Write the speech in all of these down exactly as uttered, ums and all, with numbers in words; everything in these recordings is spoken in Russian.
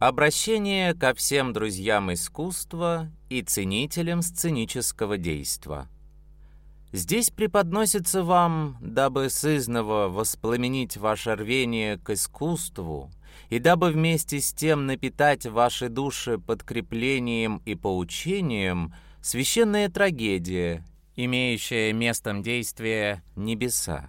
Обращение ко всем друзьям искусства и ценителям сценического действа. Здесь преподносится вам, дабы сызново воспламенить ваше рвение к искусству и дабы вместе с тем напитать ваши души подкреплением и поучением, священная трагедия, имеющая местом действия небеса.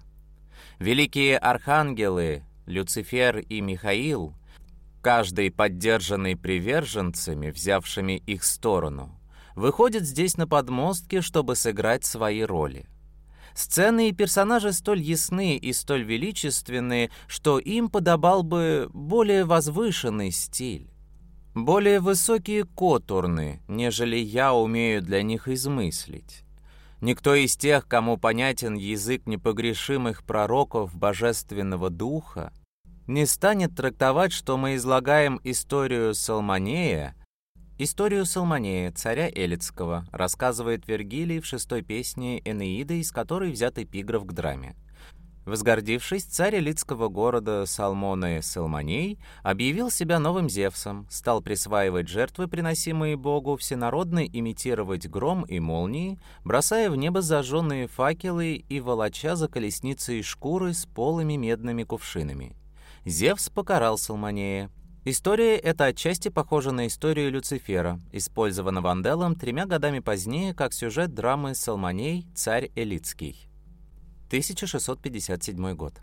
Великие архангелы Люцифер и Михаил, каждый поддержанный приверженцами, взявшими их сторону, выходят здесь на подмостки, чтобы сыграть свои роли. Сцены и персонажи столь ясны и столь величественны, что им подобал бы более возвышенный стиль, более высокие контурны, нежели я умею для них измыслить. Никто из тех, кому понятен язык непогрешимых пророков Божественного Духа, не станет трактовать, что мы излагаем историю Салмонея. Историю Салмонея, царя Элицкого, рассказывает Вергилий в шестой песне Энеиды, из которой взят эпиграф к драме. Возгордившись, царь элицкого города Салмоне Салмоней объявил себя новым Зевсом, стал присваивать жертвы, приносимые Богу, всенародно имитировать гром и молнии, бросая в небо зажженные факелы и волоча за колесницей шкуры с полыми медными кувшинами. Зевс покарал Салмонея. История эта отчасти похожа на историю Люцифера, использованного Ванделлом тремя годами позднее как сюжет драмы «Салмоней, царь Элицкий». тысяча шестьсот пятьдесят седьмой год.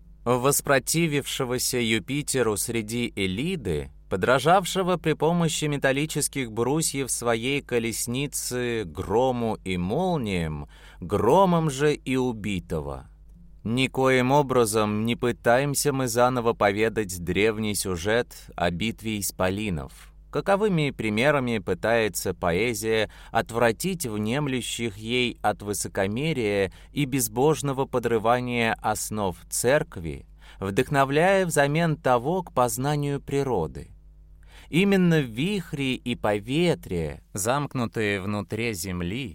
Воспротивившегося Юпитеру среди Элиды, подражавшего при помощи металлических брусьев своей колесницы грому и молниям, громом же и убитого. Никоим образом не пытаемся мы заново поведать древний сюжет о битве исполинов. Каковыми примерами пытается поэзия отвратить внемлющих ей от высокомерия и безбожного подрывания основ церкви, вдохновляя взамен того к познанию природы. Именно в вихре и поветрие, замкнутые внутри земли,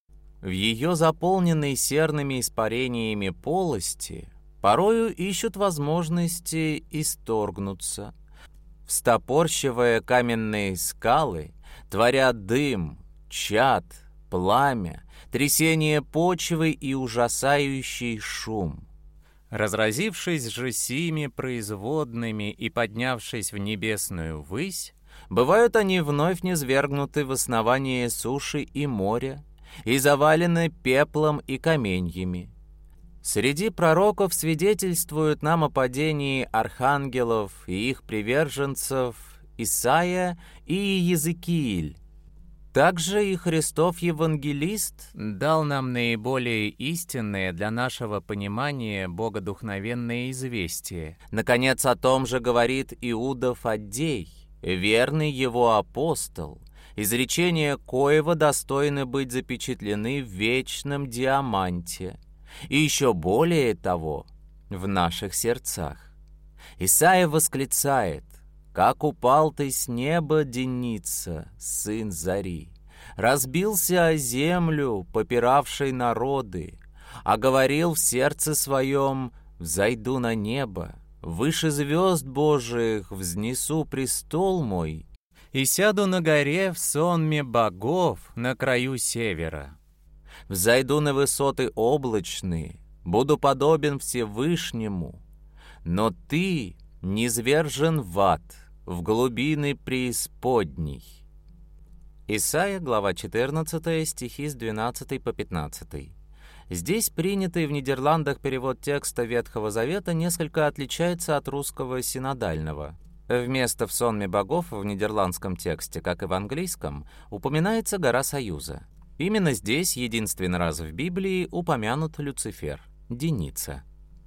в ее заполненной серными испарениями полости, порою ищут возможности исторгнуться, встопорщивая каменные скалы, творя дым, чад, пламя, трясение почвы и ужасающий шум. Разразившись же сими производными и поднявшись в небесную высь, бывают они вновь низвергнуты в основание суши и моря и завалены пеплом и каменьями. Среди пророков свидетельствуют нам о падении архангелов и их приверженцев Исаия и Иезекииль. Также и Христов Евангелист дал нам наиболее истинное для нашего понимания богодухновенное известие. Наконец, о том же говорит Иуда Фаддей, верный его апостол, изречения коего достойны быть запечатлены в вечном диаманте, и еще более того, в наших сердцах. Исайя восклицает: «Как упал ты с неба, Деница, сын зари, разбился о землю, попиравшей народы, а говорил в сердце своем: взойду на небо, выше звезд Божиих взнесу престол мой, и сяду на горе в сонме богов на краю севера. Взойду на высоты облачные, буду подобен Всевышнему, но ты низвержен в ад, в глубины преисподней». Исайя, глава четырнадцатая, стихи с двенадцатого по пятнадцатый. Здесь принятый в Нидерландах перевод текста Ветхого Завета несколько отличается от русского синодального. Вместо «в сонме богов» в нидерландском тексте, как и в английском, упоминается гора Союза. Именно здесь единственный раз в Библии упомянут Люцифер, Деница.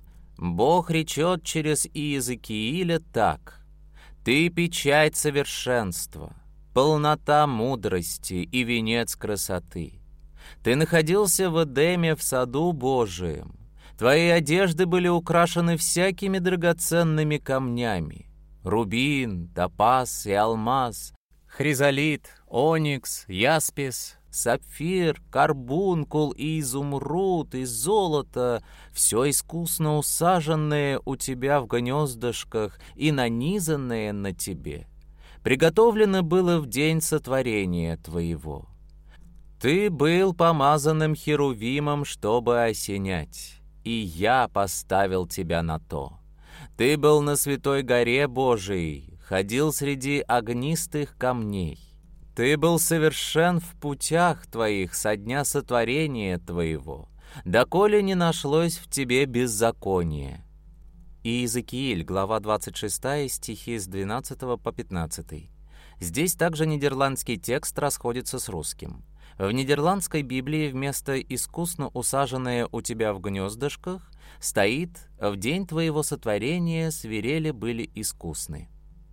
Бог речет через Иезекииля так: «Ты печать совершенства, полнота мудрости и венец красоты. Ты находился в Эдеме в саду Божием. Твои одежды были украшены всякими драгоценными камнями: рубин, топаз и алмаз, хризолит, оникс, яспис, сапфир, карбункул и изумруд, и золото, все искусно усаженное у тебя в гнездышках и нанизанное на тебе. приготовлено было в день сотворения Твоего. Ты был помазанным херувимом, чтобы осенять, и я поставил Тебя на то. Ты был на святой горе Божией, ходил среди огнистых камней. Ты был совершен в путях Твоих со дня сотворения Твоего, доколе не нашлось в Тебе беззакония». И Иезекииль, глава двадцать шестая, стихи с двенадцатого по пятнадцатый. Здесь также нидерландский текст расходится с русским. В нидерландской Библии вместо «искусно усаженное у тебя в гнездышках» стоит «в день твоего сотворения свирели были искусны».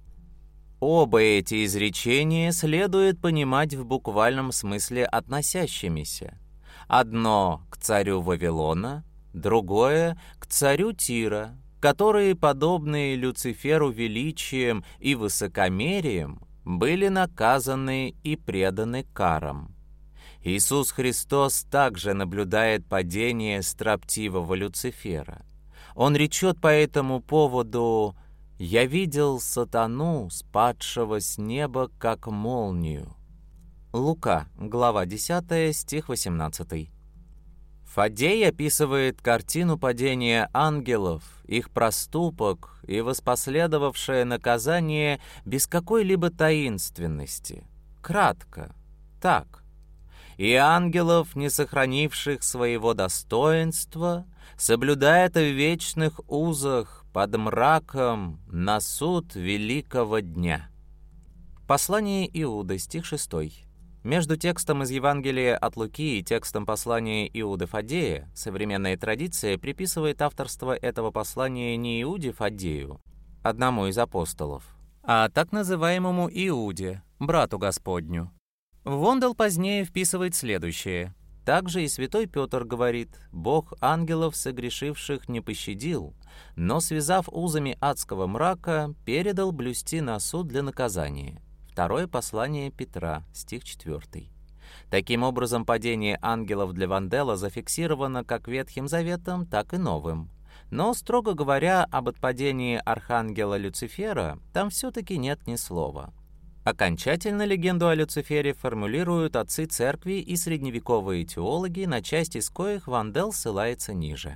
Оба эти изречения следует понимать в буквальном смысле относящимися. Одно к царю Вавилона, другое к царю Тира, которые, подобные Люциферу величием и высокомерием, были наказаны и преданы карам. Иисус Христос также наблюдает падение строптивого Люцифера. Он речет по этому поводу: «Я видел сатану, спадшего с неба, как молнию». Лука, глава десятая, стих восемнадцатый. Фаддей описывает картину падения ангелов, их проступок и воспоследовавшее наказание без какой-либо таинственности. Кратко, так. «И ангелов, не сохранивших своего достоинства, соблюдает в вечных узах под мраком на суд великого дня». Послание Иуды, стих шестой. Между текстом из Евангелия от Луки и текстом послания Иуды Фаддея современная традиция приписывает авторство этого послания не Иуде Фаддею, одному из апостолов, а так называемому Иуде, брату Господню. Вондел позднее вписывает следующее: «Также и святой Петр говорит: Бог ангелов согрешивших не пощадил, но, связав узами адского мрака, передал блюсти на суд для наказания». Второе послание Петра, стих четвёртый. Таким образом, падение ангелов для Вандела зафиксировано как Ветхим Заветом, так и Новым. Но, строго говоря, об отпадении архангела Люцифера там все-таки нет ни слова. Окончательно легенду о Люцифере формулируют отцы церкви и средневековые теологи, на часть из коих Вандел ссылается ниже.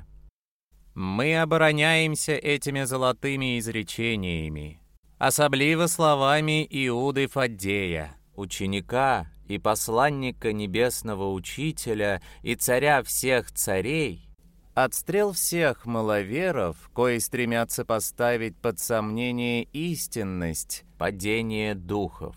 «Мы обороняемся этими золотыми изречениями, особливо словами Иуды Фаддея, ученика и посланника Небесного Учителя и царя всех царей, отстрел всех маловеров, кои стремятся поставить под сомнение истинность падения духов.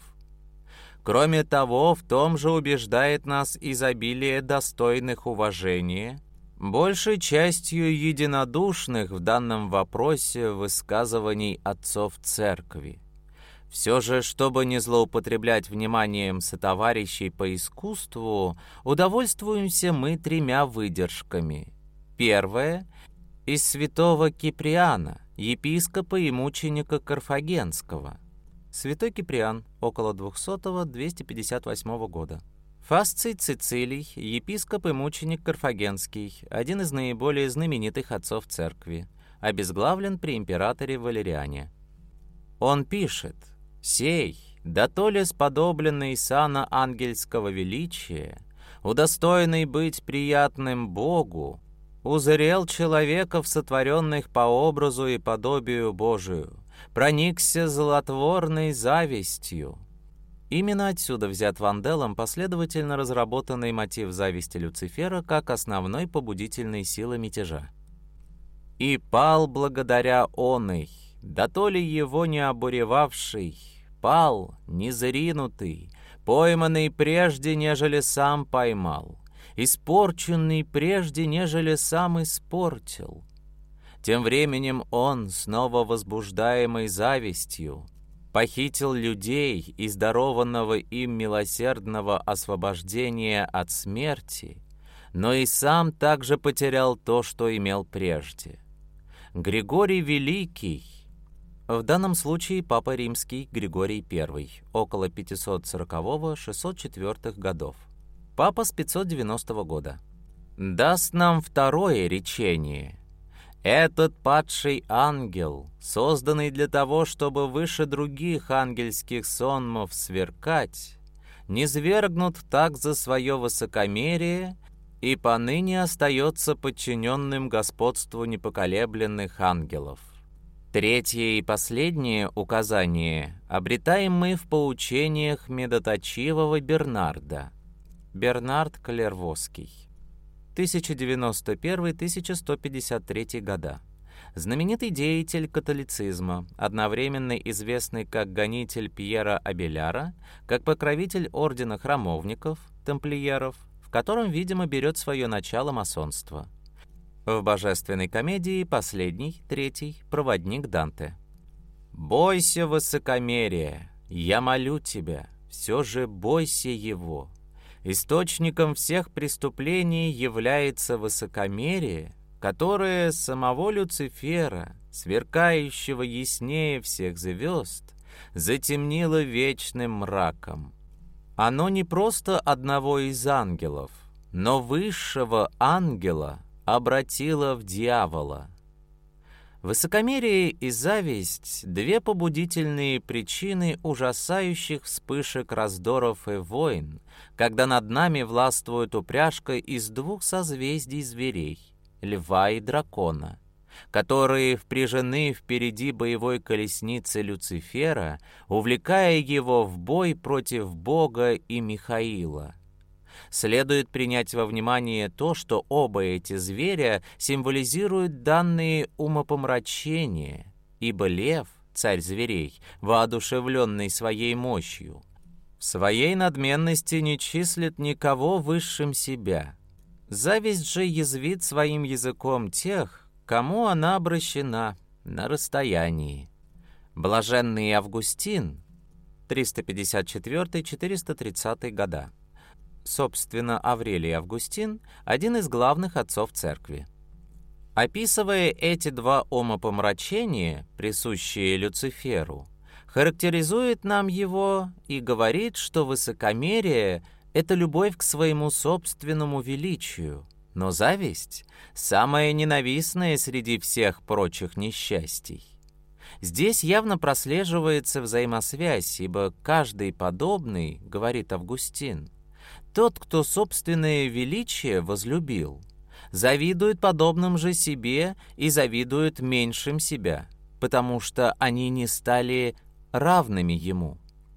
Кроме того, в том же убеждает нас изобилие достойных уважения, большей частью единодушных в данном вопросе высказываний отцов церкви. Все же, чтобы не злоупотреблять вниманием сотоварищей по искусству, удовольствуемся мы тремя выдержками. Первое — из святого Киприана, епископа и мученика Карфагенского. Святой Киприан, около двухсотого — двести пятьдесят восьмого года. Фасций Цицилий, епископ и мученик Карфагенский, один из наиболее знаменитых отцов церкви, обезглавлен при императоре Валериане. Он пишет: «Сей, да то ли сподобленный сана ангельского величия, удостоенный быть приятным Богу, узрел человеков, сотворенных по образу и подобию Божию, проникся злотворной завистью». Именно отсюда взят Ванделом последовательно разработанный мотив зависти Люцифера как основной побудительной силы мятежа. «И пал благодаря оной, да то ли его не обуревавший, пал, незринутый, пойманный прежде, нежели сам поймал, испорченный прежде, нежели сам испортил. Тем временем он, снова возбуждаемый завистью, похитил людей из дарованного им милосердного освобождения от смерти, но и сам также потерял то, что имел прежде. Григорий Великий, в данном случае Папа Римский Григорий Первый, около пятьсот сорокового — шестьсот четвёртого годов, Папа с пятьсот девяностого года, даст нам второе речение. Этот падший ангел, созданный для того, чтобы выше других ангельских сонмов сверкать, низвергнут так за свое высокомерие и поныне остается подчиненным господству непоколебленных ангелов. Третье и последнее указание обретаем мы в поучениях медоточивого Бернарда. Бернард Клервосский. тысяча девяносто первый — тысяча сто пятьдесят третий года. Знаменитый деятель католицизма, одновременно известный как гонитель Пьера Абеляра, как покровитель ордена храмовников, тамплиеров, в котором, видимо, берет свое начало масонство. В «Божественной комедии» последний, третий, проводник Данте. «Бойся высокомерия, я молю тебя, все же бойся его. Источником всех преступлений является высокомерие, которое самого Люцифера, сверкающего яснее всех звезд, затемнило вечным мраком. Оно не просто одного из ангелов, но высшего ангела обратило в дьявола». Высокомерие и зависть — две побудительные причины ужасающих вспышек раздоров и войн, когда над нами властвует упряжка из двух созвездий зверей — льва и дракона, которые впряжены впереди боевой колесницы Люцифера, увлекая его в бой против Бога и Михаила. Следует принять во внимание то, что оба эти зверя символизируют данные умопомрачения, ибо лев, царь зверей, воодушевленный своей мощью, в своей надменности не числит никого высшим себя. Зависть же язвит своим языком тех, кому она обращена на расстоянии. Блаженный Августин, триста пятьдесят четвёртый — четыреста тридцатый года. Собственно, Аврелий Августин – один из главных отцов церкви. Описывая эти два умопомрачения, присущие Люциферу, характеризует нам его и говорит, что высокомерие – это любовь к своему собственному величию, но зависть – самая ненавистная среди всех прочих несчастий. Здесь явно прослеживается взаимосвязь, ибо каждый подобный, говорит Августин, тот, кто собственное величие возлюбил, завидует подобным же себе и завидует меньшим себя, потому что они не стали равными ему.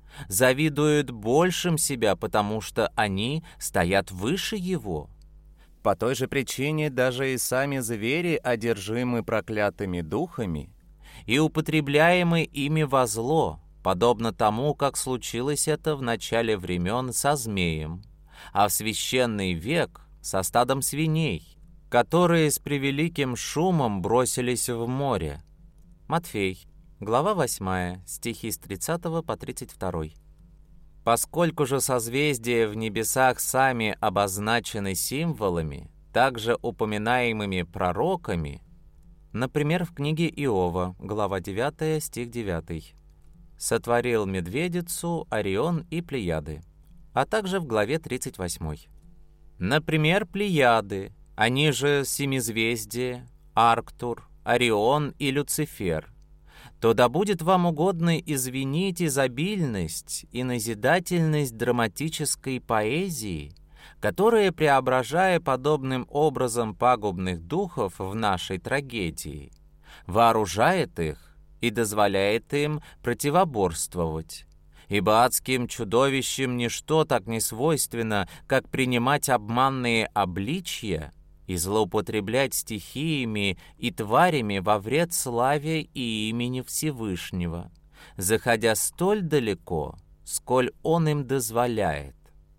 Завидует большим себя, потому что они стоят выше его. По той же причине даже и сами звери одержимы проклятыми духами и употребляемы ими во зло, подобно тому, как случилось это в начале времен со змеем, а в священный век со стадом свиней, которые с превеликим шумом бросились в море. Матфей, глава восьмая, стихи с тридцатого по тридцать второй. Поскольку же созвездия в небесах сами обозначены символами, также упоминаемыми пророками, например, в книге Иова, глава девятая, стих девятый, «Сотворил медведицу, Орион и Плеяды», а также в главе тридцать восьмой. Например, Плеяды, они же семизвездие, Арктур, Орион и Люцифер, то да будет вам угодно извинить изобильность и назидательность драматической поэзии, которая, преображая подобным образом пагубных духов в нашей трагедии, вооружает их и дозволяет им противоборствовать. Ибо адским чудовищам ничто так не свойственно, как принимать обманные обличья и злоупотреблять стихиями и тварями во вред славе и имени Всевышнего, заходя столь далеко, сколь он им дозволяет.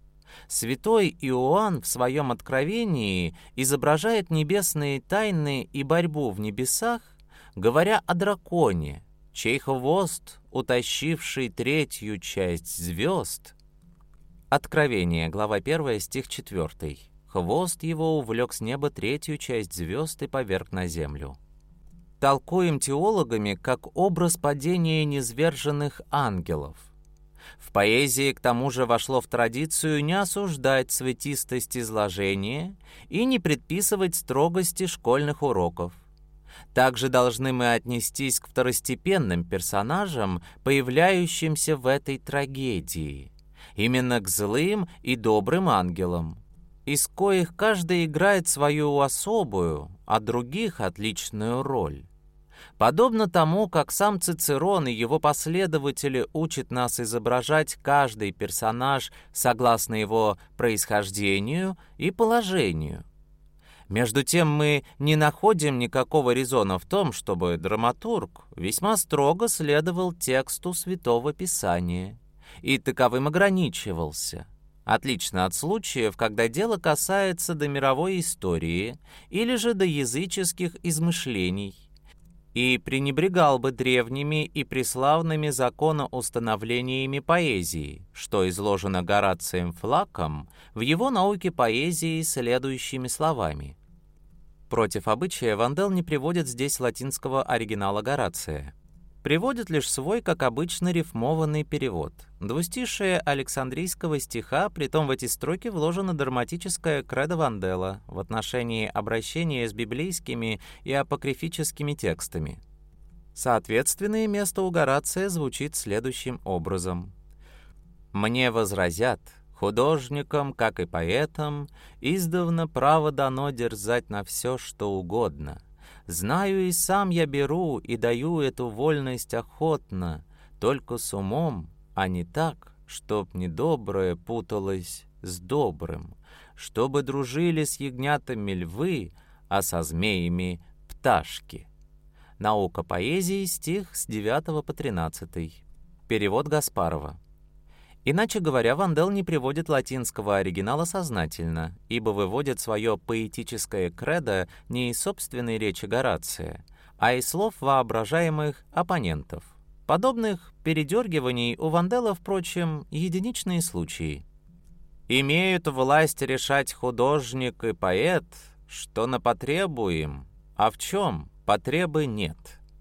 Святой Иоанн в своем откровении изображает небесные тайны и борьбу в небесах, говоря о драконе, чей хвост, утащивший третью часть звезд. Откровение, глава первая, стих четвёртый. Хвост его увлек с неба третью часть звезд и поверг на землю. Толкуем теологами как образ падения низверженных ангелов. В поэзии, к тому же, вошло в традицию не осуждать цветистость изложения и не предписывать строгости школьных уроков. Также должны мы отнестись к второстепенным персонажам, появляющимся в этой трагедии, именно к злым и добрым ангелам, из коих каждый играет свою особую, а других отличную роль. Подобно тому, как сам Цицерон и его последователи учат нас изображать каждый персонаж согласно его происхождению и положению. Между тем мы не находим никакого резона в том, чтобы драматург весьма строго следовал тексту Святого Писания и таковым ограничивался, отлично от случаев, когда дело касается до мировой истории или же до языческих измышлений, и пренебрегал бы древними и преславными законоустановлениями поэзии, что изложено Горацием Флаком в его науке поэзии следующими словами. Против обычая Вандел не приводит здесь латинского оригинала Горация. Приводит лишь свой, как обычно, рифмованный перевод. Двустишие Александрийского стиха, притом в эти строки вложено драматическое кредо Вандела в отношении обращения с библейскими и апокрифическими текстами. Соответственное место у Горация звучит следующим образом. «Мне возразят, художникам, как и поэтам, издавна право дано дерзать на все, что угодно. Знаю, и сам я беру и даю эту вольность охотно, только с умом, а не так, чтоб недоброе путалось с добрым, чтобы дружили с ягнятами львы, а со змеями пташки». Наука поэзии, стих с девятого по тринадцатый. Перевод Гаспарова. Иначе говоря, Вандел не приводит латинского оригинала сознательно, ибо выводит свое поэтическое кредо не из собственной речи Горация, а из слов воображаемых оппонентов. Подобных передергиваний у Вандела, впрочем, единичные случаи. «Имеют власть решать художник и поэт, что на потребу им, а в чем потребы нет».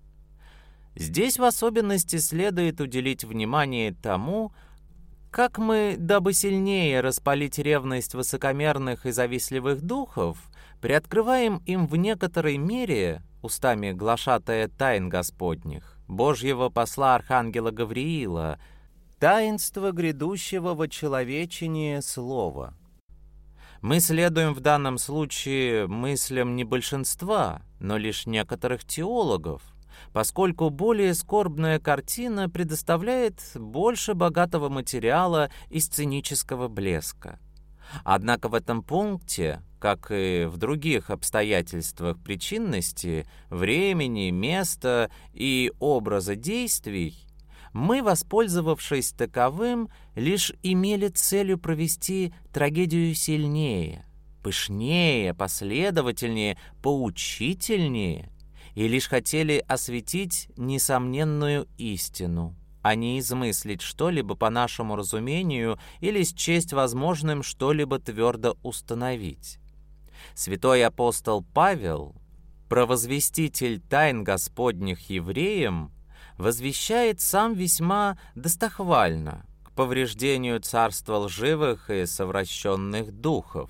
Здесь в особенности следует уделить внимание тому, как мы, дабы сильнее распалить ревность высокомерных и завистливых духов, приоткрываем им в некоторой мере, устами глашатая тайн Господних, Божьего посла Архангела Гавриила, таинство грядущего вочеловечения Слова. Мы следуем в данном случае мыслям не большинства, но лишь некоторых теологов, поскольку более скорбная картина предоставляет больше богатого материала и сценического блеска. Однако в этом пункте, как и в других обстоятельствах причинности, времени, места и образа действий, мы, воспользовавшись таковым, лишь имели целью провести трагедию сильнее, пышнее, последовательнее, поучительнее, и лишь хотели осветить несомненную истину, а не измыслить что-либо по нашему разумению или счесть возможным что-либо твердо установить. Святой апостол Павел, провозвеститель тайн Господних евреям, возвещает сам весьма достохвально к повреждению царства лживых и совращенных духов.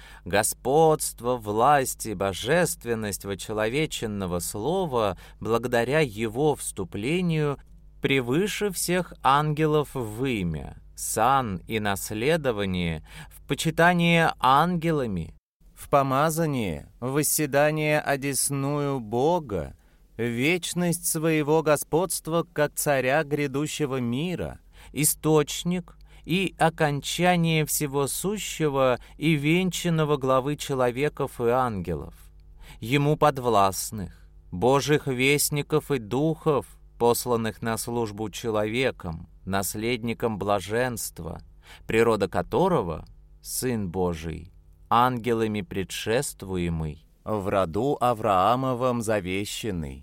Господство, власть и божественность вочеловеченного слова, благодаря его вступлению, превыше всех ангелов в имя, сан и наследование, в почитание ангелами, в помазание, в восседание одесную Бога, вечность своего господства как царя грядущего мира, источник и окончание всего сущего и венчанного главы человеков и ангелов, ему подвластных, Божьих вестников и духов, посланных на службу человеком, наследником блаженства, природа которого — Сын Божий, ангелами предшествуемый, в роду Авраамовом завещанный.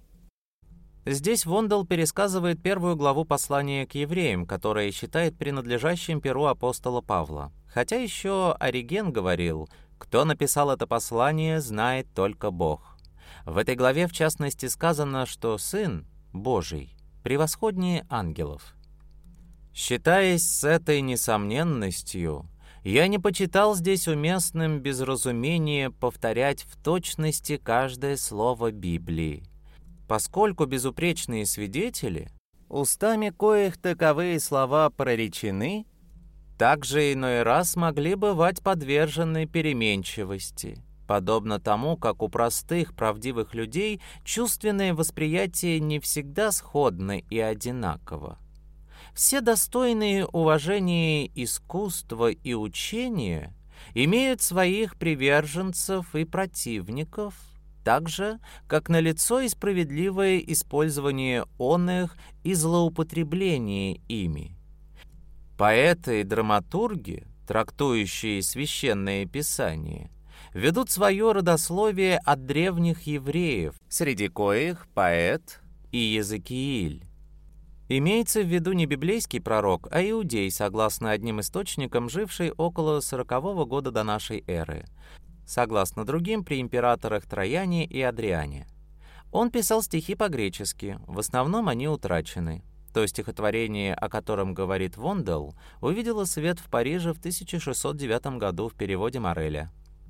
Здесь Вандел пересказывает первую главу послания к евреям, которое считает принадлежащим перу апостола Павла. Хотя еще Ориген говорил, кто написал это послание, знает только Бог. В этой главе, в частности, сказано, что Сын Божий превосходнее ангелов. Считаясь с этой несомненностью, Я не почитал здесь уместным без разумения повторять в точности каждое слово Библии, поскольку безупречные свидетели, устами коих таковые слова проречены, также иной раз могли бывать подвержены переменчивости, подобно тому, как у простых, правдивых людей чувственное восприятие не всегда сходно и одинаково. Все достойные уважения искусства и учения имеют своих приверженцев и противников, так же, как налицо и справедливое использование оных и злоупотребление ими. Поэты и драматурги, трактующие священное писание, ведут свое родословие от древних евреев, среди коих поэт и Иезекииль. Имеется в виду не библейский пророк, а иудей, согласно одним источникам, живший около сорокового года до нашей эры, согласно другим при императорах Трояне и Адриане. Он писал стихи по-гречески, в основном они утрачены. То стихотворение, о котором говорит Вондел, увидело свет в Париже в тысяча шестьсот девятом году в переводе Мореля,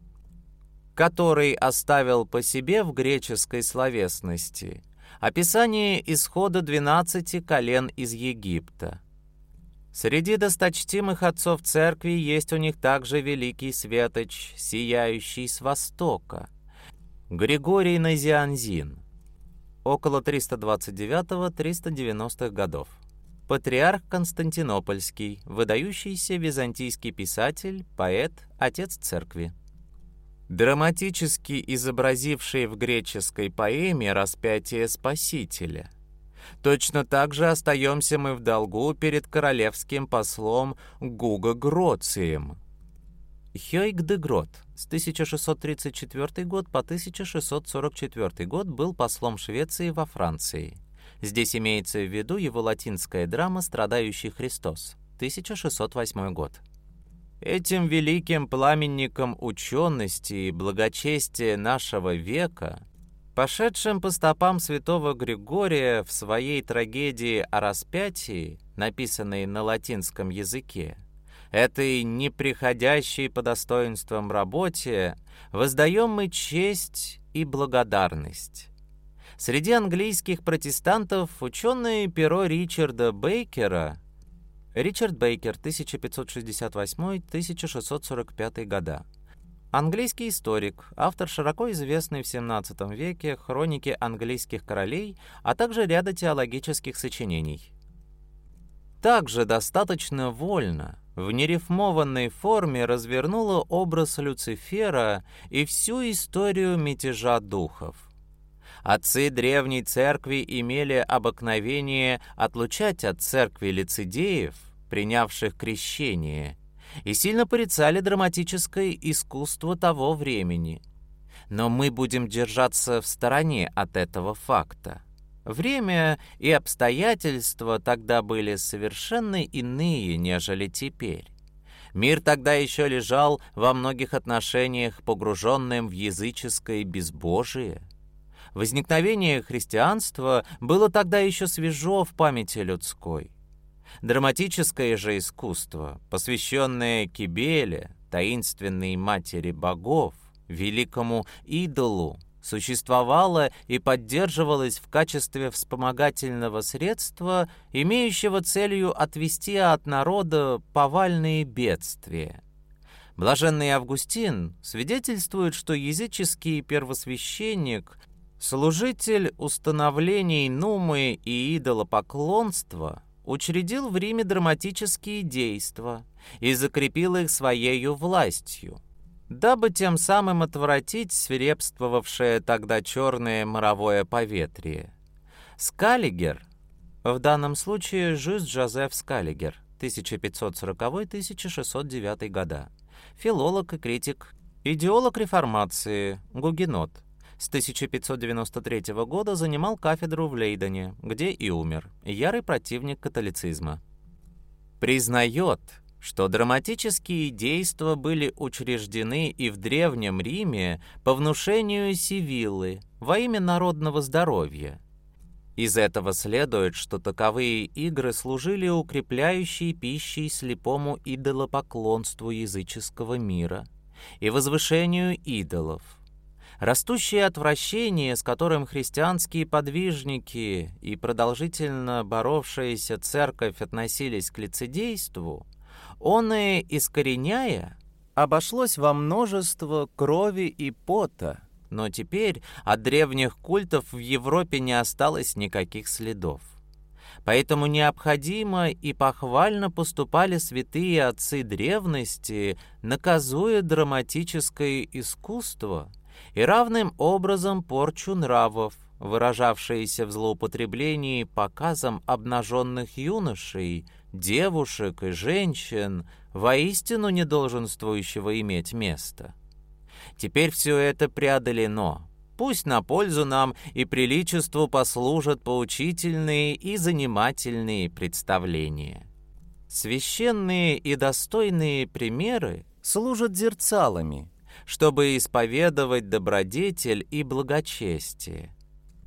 который оставил по себе в греческой словесности описание исхода двенадцати колен из Египта. Среди досточтимых отцов церкви есть у них также великий светоч, сияющий с востока, Григорий Назианзин, около триста двадцать девятого — триста девяностых годов. Патриарх Константинопольский, выдающийся византийский писатель, поэт, отец церкви. Драматически изобразивший в греческой поэме распятие Спасителя. Точно так же остаемся мы в долгу перед королевским послом Гуго Гроцием. Хёйг де Грот с тысяча шестьсот тридцать четвёртый год по тысяча шестьсот сорок четвёртый год был послом Швеции во Франции. Здесь имеется в виду его латинская драма «Страдающий Христос», тысяча шестьсот восьмой год. Этим великим пламенником учености и благочестия нашего века, пошедшим по стопам святого Григория в своей трагедии о распятии, написанной на латинском языке, этой неприходящей по достоинствам работе, воздаем мы честь и благодарность. Среди английских протестантов ученое перо Ричарда Бейкера, Ричард Бейкер, тысяча пятьсот шестьдесят восьмой — тысяча шестьсот сорок пятый года. Английский историк, автор широко известной в семнадцатом веке хроники английских королей, а также ряда теологических сочинений. Также достаточно вольно, в нерифмованной форме развернула образ Люцифера и всю историю мятежа духов. Отцы древней церкви имели обыкновение отлучать от церкви лицедеев, принявших крещение, и сильно порицали драматическое искусство того времени. Но мы будем держаться в стороне от этого факта. Время и обстоятельства тогда были совершенно иные, нежели теперь. Мир тогда еще лежал во многих отношениях погруженным в языческое безбожие. Возникновение христианства было тогда еще свежо в памяти людской. Драматическое же искусство, посвященное Кибеле, таинственной матери богов, великому идолу, существовало и поддерживалось в качестве вспомогательного средства, имеющего целью отвести от народа повальные бедствия. Блаженный Августин свидетельствует, что языческий первосвященник, служитель установлений Нумы и идолопоклонства, учредил в Риме драматические действа и закрепил их своею властью, дабы тем самым отвратить свирепствовавшее тогда черное моровое поветрие. Скаллигер, в данном случае Жюст Жозеф Скаллигер, тысяча пятьсот сороковой — тысяча шестьсот девятый года, филолог и критик, идеолог реформации, гугенот, с тысяча пятьсот девяносто третьего года занимал кафедру в Лейдене, где и умер, ярый противник католицизма. Признает, что драматические действа были учреждены и в Древнем Риме по внушению Сивиллы во имя народного здоровья, Из этого следует, что таковые игры служили укрепляющей пищей слепому идолопоклонству языческого мира и возвышению идолов. Растущее отвращение, с которым христианские подвижники и продолжительно боровшаяся церковь относились к лицедейству, оное искореняя, обошлось во множество крови и пота, но теперь от древних культов в Европе не осталось никаких следов. Поэтому необходимо и похвально поступали святые отцы древности, наказуя драматическое искусство и равным образом порчу нравов, выражавшиеся в злоупотреблении показом обнаженных юношей, девушек и женщин, воистину недолженствующего иметь место. Теперь все это преодолено. Пусть на пользу нам и приличеству послужат поучительные и занимательные представления. Священные и достойные примеры служат зерцалами, чтобы исповедовать добродетель и благочестие,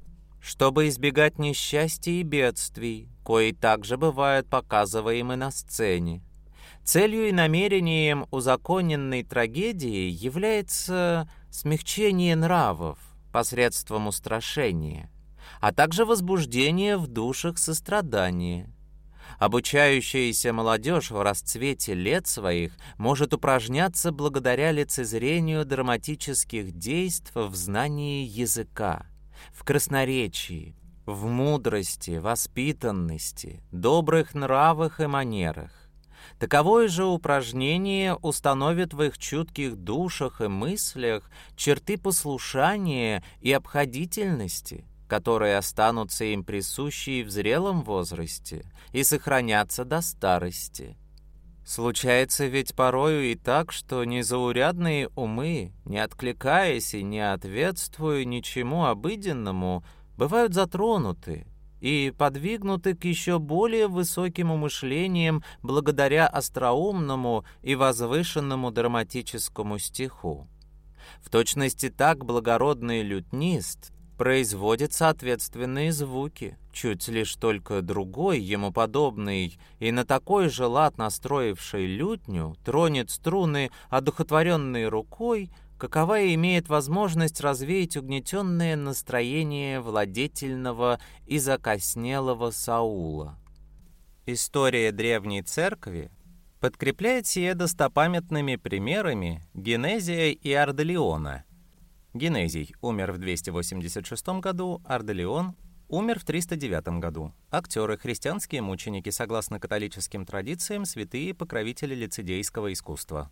чтобы избегать несчастья и бедствий, кои также бывают показываемы на сцене. Целью и намерением узаконенной трагедии является смягчение нравов посредством устрашения, а также возбуждение в душах сострадания. Обучающаяся молодежь в расцвете лет своих может упражняться благодаря лицезрению драматических действий в знании языка, в красноречии, в мудрости, воспитанности, добрых нравах и манерах. Таковое же упражнение установит в их чутких душах и мыслях черты послушания и обходительности, которые останутся им присущи в зрелом возрасте и сохранятся до старости. Случается ведь порою и так, что незаурядные умы, не откликаясь и не ответствуя ничему обыденному, бывают затронуты и подвигнуты к еще более высоким умышлениям благодаря остроумному и возвышенному драматическому стиху. В точности так благородный лютнист производит соответственные звуки, чуть лишь только другой, ему подобный, и на такой же лад настроивший лютню, тронет струны одухотворенной рукой, каковая имеет возможность развеять угнетенное настроение владетельного и закоснелого Саула. История древней церкви подкрепляет сие достопамятными примерами Генезия и Ардалиона. Генезий умер в двести восемьдесят шестом году, Ардалион умер в триста девятом году. Актеры, христианские мученики, согласно католическим традициям, святые покровители лицедейского искусства.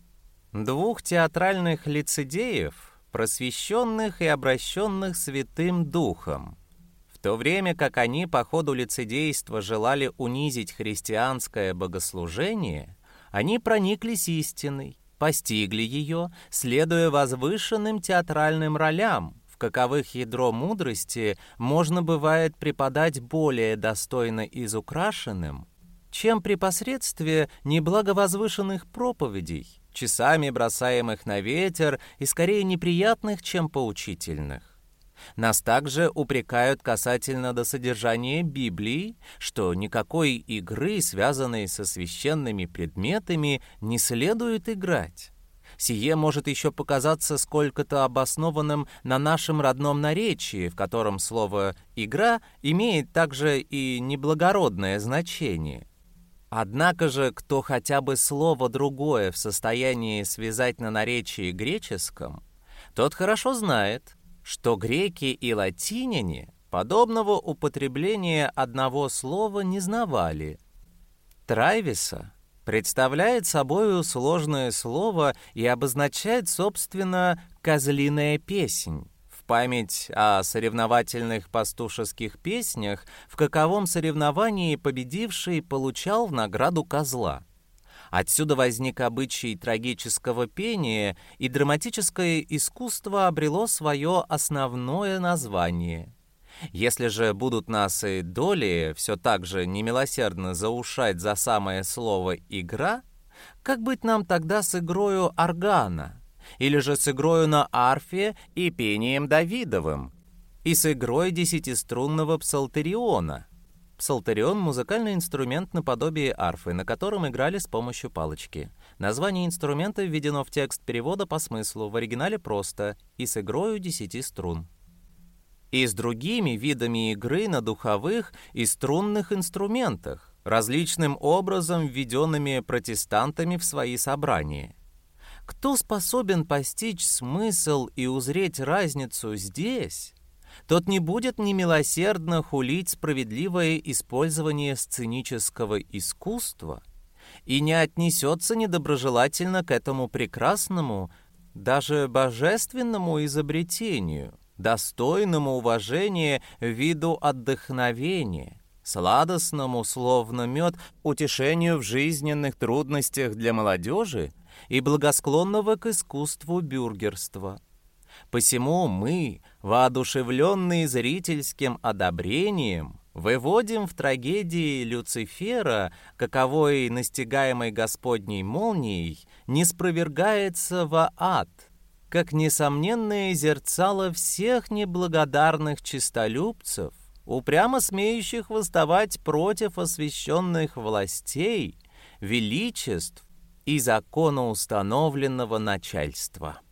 Двух театральных лицедеев, просвещенных и обращенных Святым Духом, в то время как они по ходу лицедейства желали унизить христианское богослужение, они прониклись истиной, постигли ее, следуя возвышенным театральным ролям, в каковых ядро мудрости можно бывает преподать более достойно изукрашенным, чем при посредстве неблаговозвышенных проповедей, часами бросаемых на ветер и скорее неприятных, чем поучительных. Нас также упрекают касательно до содержания Библии, что никакой игры, связанной со священными предметами, не следует играть. Сие может еще показаться сколько-то обоснованным на нашем родном наречии, в котором слово «игра» имеет также и неблагородное значение. Однако же, кто хотя бы слово другое в состоянии связать на наречии греческом, тот хорошо знает, что греки и латиняне подобного употребления одного слова не знавали. Траевиса представляет собою сложное слово и обозначает, собственно, «козлиная песнь», в память о соревновательных пастушеских песнях, в каковом соревновании победивший получал в награду козла. Отсюда возник обычай трагического пения, и драматическое искусство обрело свое основное название. Если же будут нас и доли все так же немилосердно заушать за самое слово «игра», как быть нам тогда с игрою органа, или же с игрою на арфе и пением Давидовым? и с игрой десятиструнного псалтериона. Псалтерион — музыкальный инструмент наподобие арфы, на котором играли с помощью палочки. Название инструмента введено в текст перевода по смыслу, в оригинале просто «и с игрою десяти струн». И с другими видами игры на духовых и струнных инструментах, различным образом введенными протестантами в свои собрания. Кто способен постичь смысл и узреть разницу здесь, тот не будет немилосердно хулить справедливое использование сценического искусства и не отнесется недоброжелательно к этому прекрасному, даже божественному изобретению, достойному уважения виду отдохновения, сладостному, словно мед, утешению в жизненных трудностях для молодежи и благосклонного к искусству бюргерства. Посему мы, воодушевленные зрительским одобрением, выводим в трагедии Люцифера, каковой, настигаемой Господней молнией, не спровергается во ад, как несомненное зерцало всех неблагодарных честолюбцев, упрямо смеющих восставать против освященных властей, величеств и законоустановленного начальства.